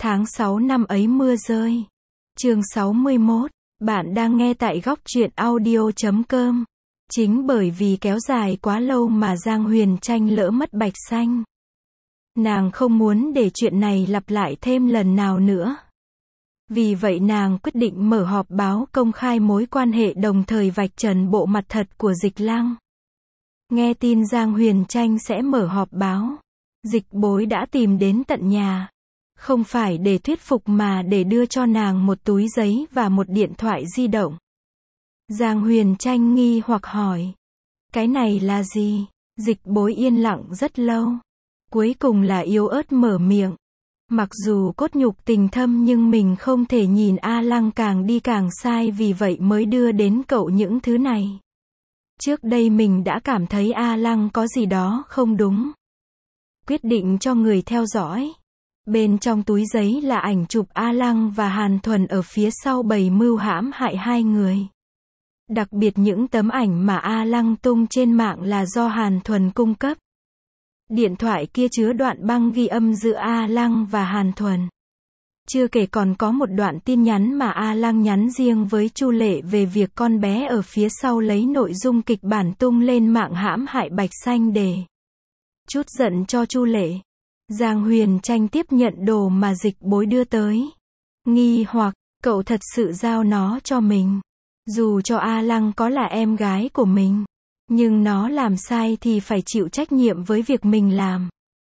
Tháng 6 năm ấy mưa rơi. Chương 61. Bạn đang nghe tại góc truyện audio.com. Chính bởi vì kéo dài quá lâu mà Giang Huyền Tranh lỡ mất Bạch Xanh. Nàng không muốn để chuyện này lặp lại thêm lần nào nữa. Vì vậy nàng quyết định mở họp báo công khai mối quan hệ, đồng thời vạch trần bộ mặt thật của Dịch Lăng. Nghe tin Giang Huyền Tranh sẽ mở họp báo, Dịch Bối đã tìm đến tận nhà. Không phải để thuyết phục mà để đưa cho nàng một túi giấy và một điện thoại di động. Giang Huyền Tranh nghi hoặc hỏi. Cái này là gì? Dịch Bối yên lặng rất lâu. Cuối cùng là yếu ớt mở miệng. Mặc dù cốt nhục tình thâm nhưng mình không thể nhìn A Lăng càng đi càng sai, vì vậy mới đưa đến cậu những thứ này. Trước đây mình đã cảm thấy A Lăng có gì đó không đúng. Quyết định cho người theo dõi. Bên trong túi giấy là ảnh chụp A Lăng và Hàn Thuần ở phía sau bày mưu hãm hại hai người. Đặc biệt những tấm ảnh mà A Lăng tung trên mạng là do Hàn Thuần cung cấp. Điện thoại kia chứa đoạn băng ghi âm giữa A Lăng và Hàn Thuần. Chưa kể còn có một đoạn tin nhắn mà A Lăng nhắn riêng với Chu Lệ về việc con bé ở phía sau lấy nội dung kịch bản tung lên mạng hãm hại Bạch Xanh để trút giận cho Chu Lệ. Giang Huyền Tranh tiếp nhận đồ mà Dịch Bối đưa tới. Nghi hoặc, cậu thật sự giao nó cho mình. Dù cho A Lăng có là em gái của mình, nhưng nó làm sai thì phải chịu trách nhiệm với việc mình làm.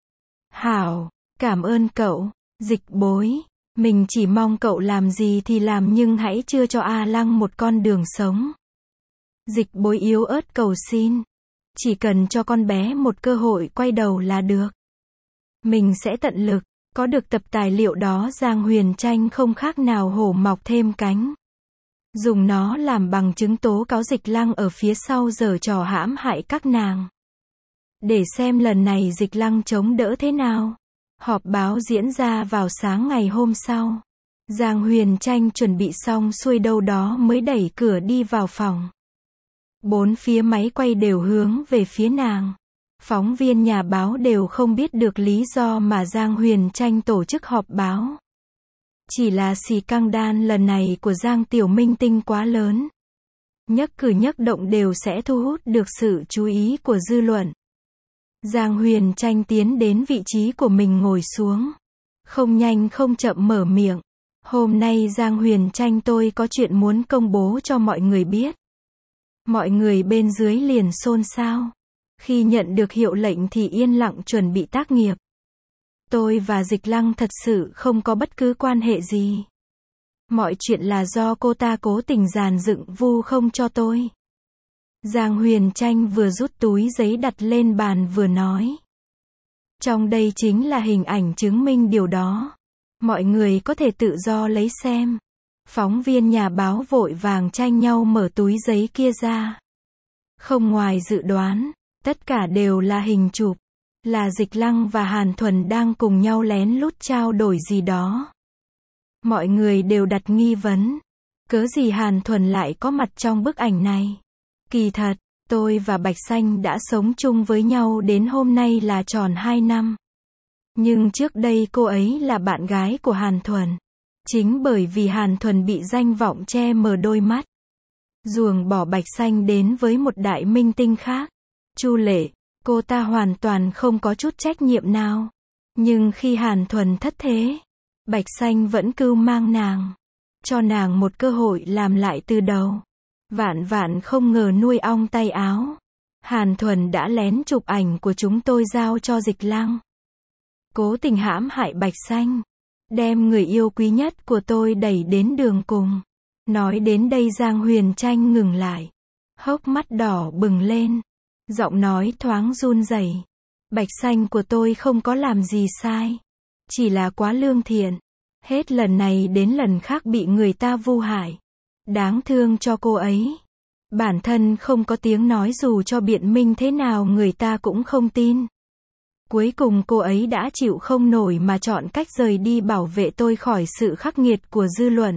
Hảo, cảm ơn cậu, Dịch Bối. Mình chỉ mong cậu làm gì thì làm, nhưng hãy chưa cho A Lăng một con đường sống. Dịch Bối yếu ớt cầu xin. Chỉ cần cho con bé một cơ hội quay đầu là được. Mình sẽ tận lực. Có được tập tài liệu đó, Giang Huyền Tranh không khác nào hổ mọc thêm cánh. Dùng nó làm bằng chứng tố cáo Dịch Lăng ở phía sau giở trò hãm hại các nàng. Để xem lần này Dịch Lăng chống đỡ thế nào. Họp báo diễn ra vào sáng ngày hôm sau. Giang Huyền Tranh chuẩn bị xong xuôi đâu đó mới đẩy cửa đi vào phòng. Bốn phía máy quay đều hướng về phía nàng. Phóng viên nhà báo đều không biết được lý do mà Giang Huyền Tranh tổ chức họp báo. Chỉ là xì căng đan lần này của Giang Tiểu Minh Tinh quá lớn. Nhất cử nhất động đều sẽ thu hút được sự chú ý của dư luận. Giang Huyền Tranh tiến đến vị trí của mình ngồi xuống. Không nhanh không chậm mở miệng. Hôm nay Giang Huyền Tranh, tôi có chuyện muốn công bố cho mọi người biết. Mọi người bên dưới liền xôn xao. Khi nhận được hiệu lệnh thì yên lặng chuẩn bị tác nghiệp. Tôi và Dịch Lăng thật sự không có bất cứ quan hệ gì. Mọi chuyện là do cô ta cố tình dàn dựng vu khống cho tôi. Giang Huyền Tranh vừa rút túi giấy đặt lên bàn vừa nói. Trong đây chính là hình ảnh chứng minh điều đó. Mọi người có thể tự do lấy xem. Phóng viên nhà báo vội vàng tranh nhau mở túi giấy kia ra. Không ngoài dự đoán, tất cả đều là hình chụp. Là Dịch Lăng và Hàn Thuần đang cùng nhau lén lút trao đổi gì đó. Mọi người đều đặt nghi vấn. Cớ gì Hàn Thuần lại có mặt trong bức ảnh này? Kỳ thật, tôi và Bạch Xanh đã sống chung với nhau đến hôm nay là tròn 2 năm. Nhưng trước đây cô ấy là bạn gái của Hàn Thuần. Chính bởi vì Hàn Thuần bị danh vọng che mờ đôi mắt, ruồng bỏ Bạch Xanh đến với một đại minh tinh khác, Chu Lệ. Cô ta hoàn toàn không có chút trách nhiệm nào. Nhưng khi Hàn Thuần thất thế, Bạch Xanh vẫn cưu mang nàng. Cho nàng một cơ hội làm lại từ đầu. Vạn vạn không ngờ nuôi ong tay áo. Hàn Thuần đã lén chụp ảnh của chúng tôi giao cho Dịch Lăng. Cố tình hãm hại Bạch Xanh. Đem người yêu quý nhất của tôi đẩy đến đường cùng. Nói đến đây Giang Huyền Tranh ngừng lại. Hốc mắt đỏ bừng lên. Giọng nói thoáng run rẩy. Bạch Xanh của tôi không có làm gì sai. Chỉ là quá lương thiện. Hết lần này đến lần khác bị người ta vu hại. Đáng thương cho cô ấy. Bản thân không có tiếng nói, dù cho biện minh thế nào người ta cũng không tin. Cuối cùng cô ấy đã chịu không nổi mà chọn cách rời đi bảo vệ tôi khỏi sự khắc nghiệt của dư luận.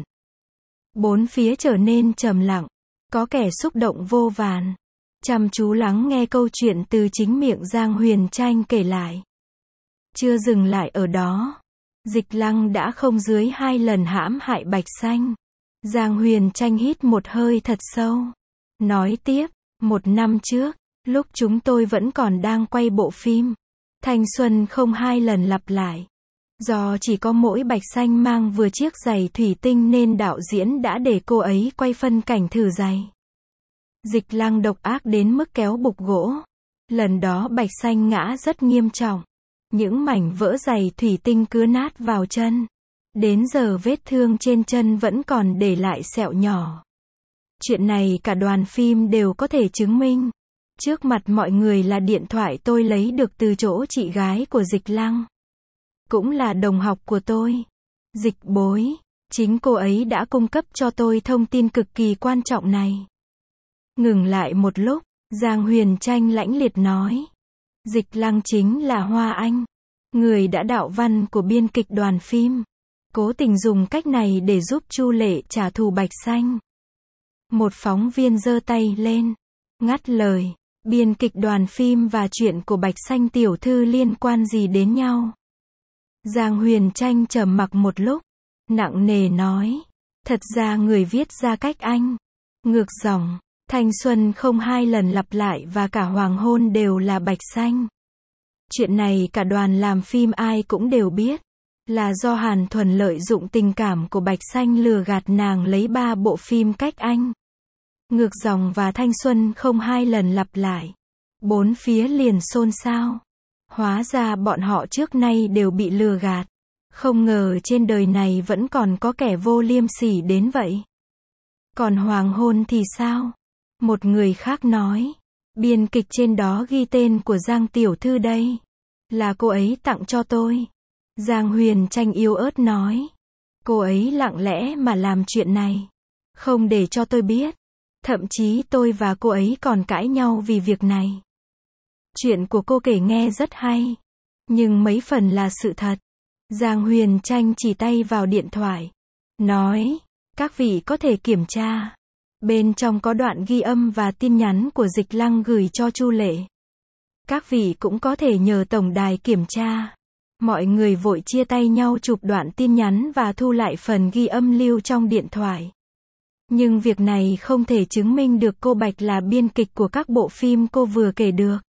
Bốn phía trở nên trầm lặng. Có kẻ xúc động vô vàn. Chăm chú lắng nghe câu chuyện từ chính miệng Giang Huyền Tranh kể lại. Chưa dừng lại ở đó. Dịch Lăng đã không dưới 2 lần hãm hại Bạch Xanh. Giang Huyền Tranh hít một hơi thật sâu. Nói tiếp, 1 năm trước, lúc chúng tôi vẫn còn đang quay bộ phim, thanh xuân không 2 lần lặp lại. Do chỉ có mỗi Bạch Xanh mang vừa chiếc giày thủy tinh nên đạo diễn đã để cô ấy quay phân cảnh thử giày. Dịch Lăng độc ác đến mức kéo bục gỗ. Lần đó Bạch Xanh ngã rất nghiêm trọng. Những mảnh vỡ giày thủy tinh cứa nát vào chân. Đến giờ vết thương trên chân vẫn còn để lại sẹo nhỏ. Chuyện này cả đoàn phim đều có thể chứng minh. Trước mặt mọi người là điện thoại tôi lấy được từ chỗ chị gái của Dịch Lăng. Cũng là đồng học của tôi. Dịch Bối. Chính cô ấy đã cung cấp cho tôi thông tin cực kỳ quan trọng này. Ngừng lại một lúc, Giang Huyền Tranh lãnh liệt nói. Dịch Lăng chính là Hoa Anh, người đã đạo văn của biên kịch đoàn phim. Cố tình dùng cách này để giúp Chu Lệ trả thù Bạch Xanh. Một phóng viên giơ tay lên, ngắt lời. Biên kịch đoàn phim và chuyện của Bạch Xanh tiểu thư liên quan gì đến nhau? Giang Huyền Tranh trầm mặc một lúc, nặng nề nói. Thật ra người viết ra cách anh. Ngược dòng, thanh xuân không 2 lần lặp lại và cả hoàng hôn đều là Bạch Xanh. Chuyện này cả đoàn làm phim ai cũng đều biết. Là do Hàn Thuần lợi dụng tình cảm của Bạch Xanh lừa gạt nàng lấy 3 bộ phim cách anh. Ngược dòng và thanh xuân không 2 lần lặp lại. 4 phía liền xôn xao. Hóa ra bọn họ trước nay đều bị lừa gạt. Không ngờ trên đời này vẫn còn có kẻ vô liêm sỉ đến vậy. Còn hoàng hôn thì sao? Một người khác nói. Biên kịch trên đó ghi tên của Giang tiểu thư đây. Là cô ấy tặng cho tôi. Giang Huyền Tranh yếu ớt nói. Cô ấy lặng lẽ mà làm chuyện này. Không để cho tôi biết. Thậm chí tôi và cô ấy còn cãi nhau vì việc này. Chuyện của cô kể nghe rất hay. Nhưng mấy phần là sự thật. Giang Huyền Tranh chỉ tay vào điện thoại. Nói. Các vị có thể kiểm tra. Bên trong có đoạn ghi âm và tin nhắn của Dịch Lăng gửi cho Chu Lệ. Các vị cũng có thể nhờ tổng đài kiểm tra. Mọi người vội chia tay nhau chụp đoạn tin nhắn và thu lại phần ghi âm lưu trong điện thoại. Nhưng việc này không thể chứng minh được cô Bạch là biên kịch của các bộ phim cô vừa kể được.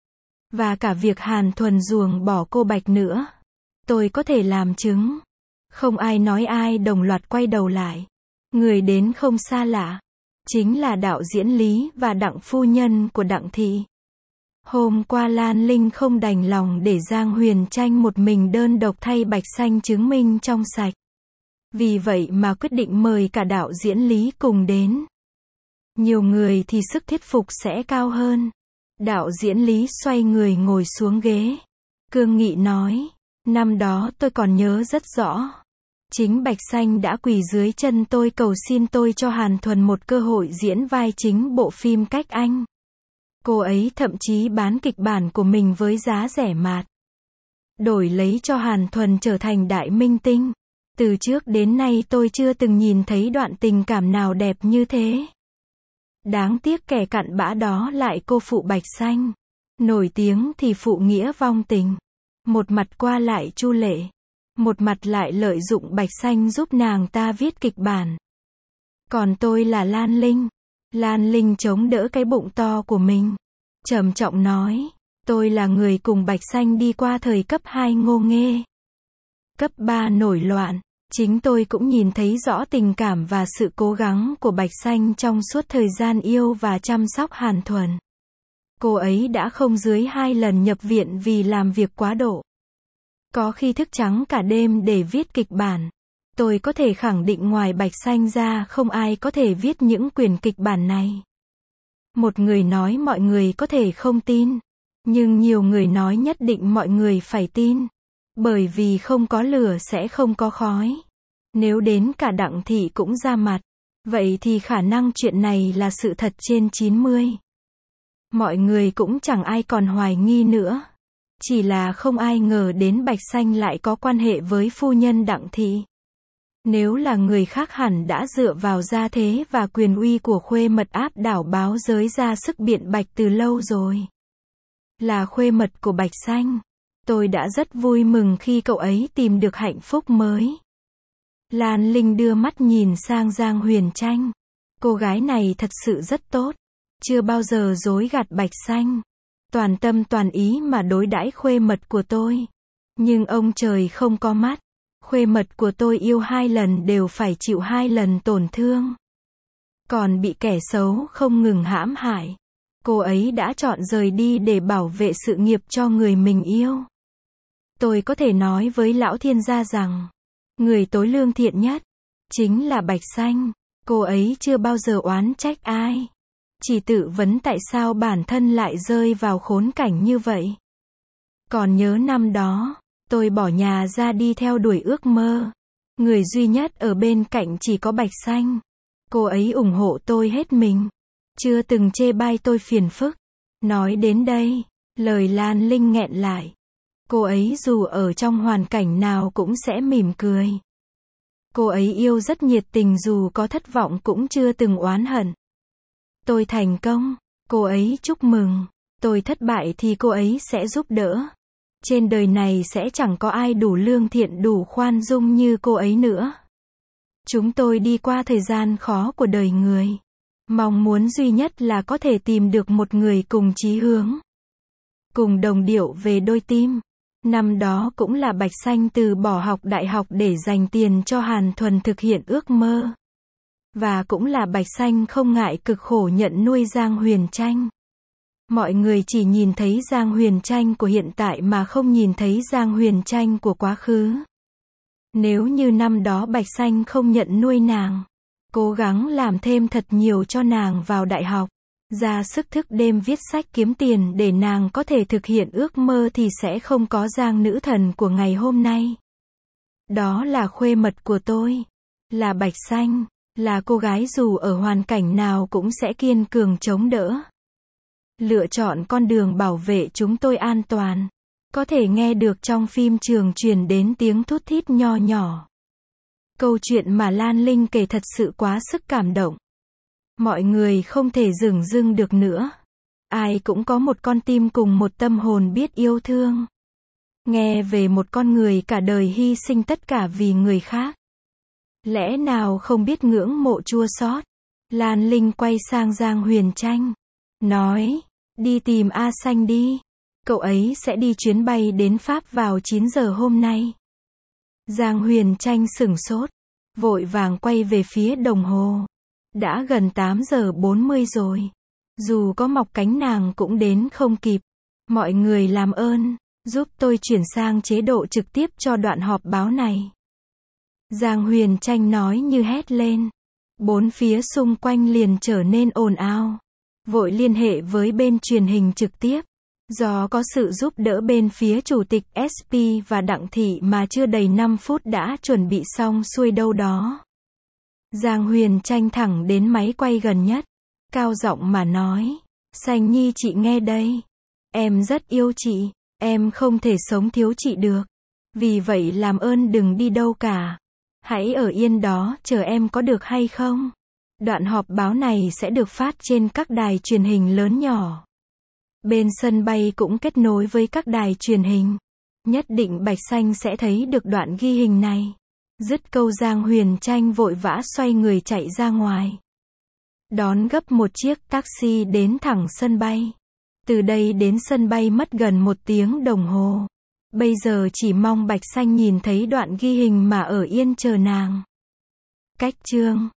Và cả việc Hàn Thuần ruồng bỏ cô Bạch nữa. Tôi có thể làm chứng. Không ai nói ai đồng loạt quay đầu lại. Người đến không xa lạ. Chính là đạo diễn Lý và Đặng phu nhân của Đặng thị. Hôm qua Lan Linh không đành lòng để Giang Huyền Tranh một mình đơn độc thay Bạch Xanh chứng minh trong sạch. Vì vậy mà quyết định mời cả đạo diễn Lý cùng đến. Nhiều người thì sức thuyết phục sẽ cao hơn. Đạo diễn Lý xoay người ngồi xuống ghế. Cương nghị nói. Năm đó tôi còn nhớ rất rõ. Chính Bạch Xanh đã quỳ dưới chân tôi cầu xin tôi cho Hàn Thuần một cơ hội diễn vai chính bộ phim cách anh. Cô ấy thậm chí bán kịch bản của mình với giá rẻ mạt. Đổi lấy cho Hàn Thuần trở thành đại minh tinh. Từ trước đến nay tôi chưa từng nhìn thấy đoạn tình cảm nào đẹp như thế. Đáng tiếc kẻ cặn bã đó lại cô phụ Bạch Xanh. Nổi tiếng thì phụ nghĩa vong tình. Một mặt qua lại Chu Lệ. Một mặt lại lợi dụng Bạch Xanh giúp nàng ta viết kịch bản. Còn tôi là Lan Linh. Lan Linh chống đỡ cái bụng to của mình. Trầm trọng nói. Tôi là người cùng Bạch Xanh đi qua thời cấp 2 ngô nghê. Cấp 3 nổi loạn. Chính tôi cũng nhìn thấy rõ tình cảm và sự cố gắng của Bạch Xanh trong suốt thời gian yêu và chăm sóc Hàn Thuần. Cô ấy đã không dưới 2 lần nhập viện vì làm việc quá độ. Có khi thức trắng cả đêm để viết kịch bản. Tôi có thể khẳng định ngoài Bạch Xanh ra không ai có thể viết những quyển kịch bản này. Một người nói mọi người có thể không tin. Nhưng nhiều người nói nhất định mọi người phải tin. Bởi vì không có lửa sẽ không có khói. Nếu đến cả Đặng thị cũng ra mặt. Vậy thì khả năng chuyện này là sự thật trên 90. Mọi người cũng chẳng ai còn hoài nghi nữa. Chỉ là không ai ngờ đến Bạch Xanh lại có quan hệ với phu nhân Đặng thị. Nếu là người khác hẳn đã dựa vào gia thế và quyền uy của khuê mật áp đảo báo giới ra sức biện bạch từ lâu rồi. Là khuê mật của Bạch Xanh. Tôi đã rất vui mừng khi cậu ấy tìm được hạnh phúc mới. Lan Linh đưa mắt nhìn sang Giang Huyền Tranh. Cô gái này thật sự rất tốt. Chưa bao giờ dối gạt Bạch Xanh. Toàn tâm toàn ý mà đối đãi khuê mật của tôi. Nhưng ông trời không có mắt. Khuê mật của tôi yêu 2 lần đều phải chịu 2 lần tổn thương. Còn bị kẻ xấu không ngừng hãm hại. Cô ấy đã chọn rời đi để bảo vệ sự nghiệp cho người mình yêu. Tôi có thể nói với lão thiên gia rằng, người tối lương thiện nhất, chính là Bạch Xanh. Cô ấy chưa bao giờ oán trách ai. Chỉ tự vấn tại sao bản thân lại rơi vào khốn cảnh như vậy. Còn nhớ năm đó, tôi bỏ nhà ra đi theo đuổi ước mơ. Người duy nhất ở bên cạnh chỉ có Bạch Xanh. Cô ấy ủng hộ tôi hết mình. Chưa từng chê bai tôi phiền phức. Nói đến đây, lời Lan Linh nghẹn lại. Cô ấy dù ở trong hoàn cảnh nào cũng sẽ mỉm cười. Cô ấy yêu rất nhiệt tình dù có thất vọng cũng chưa từng oán hận. Tôi thành công, cô ấy chúc mừng. Tôi thất bại thì cô ấy sẽ giúp đỡ. Trên đời này sẽ chẳng có ai đủ lương thiện đủ khoan dung như cô ấy nữa. Chúng tôi đi qua thời gian khó của đời người. Mong muốn duy nhất là có thể tìm được một người cùng chí hướng. Cùng đồng điệu về đôi tim. Năm đó cũng là Bạch Xanh từ bỏ học đại học để dành tiền cho Hàn Thuần thực hiện ước mơ. Và cũng là Bạch Xanh không ngại cực khổ nhận nuôi Giang Huyền Tranh. Mọi người chỉ nhìn thấy Giang Huyền Tranh của hiện tại mà không nhìn thấy Giang Huyền Tranh của quá khứ. Nếu như năm đó Bạch Xanh không nhận nuôi nàng, cố gắng làm thêm thật nhiều cho nàng vào đại học, ra sức thức đêm viết sách kiếm tiền để nàng có thể thực hiện ước mơ thì sẽ không có Giang nữ thần của ngày hôm nay. Đó là khuê mật của tôi, là Bạch Xanh, là cô gái dù ở hoàn cảnh nào cũng sẽ kiên cường chống đỡ. Lựa chọn con đường bảo vệ chúng tôi an toàn. Có thể nghe được trong phim trường truyền đến tiếng thút thít nho nhỏ. Câu chuyện mà Lan Linh kể thật sự quá sức cảm động. Mọi người không thể dửng dưng được nữa. Ai cũng có một con tim cùng một tâm hồn biết yêu thương. Nghe về một con người cả đời hy sinh tất cả vì người khác. Lẽ nào không biết ngưỡng mộ chua xót? Lan Linh quay sang Giang Huyền Tranh. Nói, đi tìm A Xanh đi. Cậu ấy sẽ đi chuyến bay đến Pháp vào 9 giờ hôm nay. Giang Huyền Tranh sửng sốt. Vội vàng quay về phía đồng hồ. Đã gần 8 giờ 40 rồi. Dù có mọc cánh nàng cũng đến không kịp. Mọi người làm ơn, giúp tôi chuyển sang chế độ trực tiếp cho đoạn họp báo này. Giang Huyền Tranh nói như hét lên. Bốn phía xung quanh liền trở nên ồn ào. Vội liên hệ với bên truyền hình trực tiếp. Do có sự giúp đỡ bên phía chủ tịch SP và Đặng Thị mà chưa đầy 5 phút đã chuẩn bị xong xuôi đâu đó. Giang Huyền Tranh thẳng đến máy quay gần nhất. Cao giọng mà nói. Xanh Nhi chị nghe đây. Em rất yêu chị. Em không thể sống thiếu chị được. Vì vậy làm ơn đừng đi đâu cả. Hãy ở yên đó chờ em có được hay không? Đoạn họp báo này sẽ được phát trên các đài truyền hình lớn nhỏ. Bên sân bay cũng kết nối với các đài truyền hình. Nhất định Bạch Xanh sẽ thấy được đoạn ghi hình này. Dứt câu Giang Huyền Tranh vội vã xoay người chạy ra ngoài. Đón gấp một chiếc taxi đến thẳng sân bay. Từ đây đến sân bay mất gần 1 tiếng đồng hồ. Bây giờ chỉ mong Bạch Xanh nhìn thấy đoạn ghi hình mà ở yên chờ nàng. Cách chương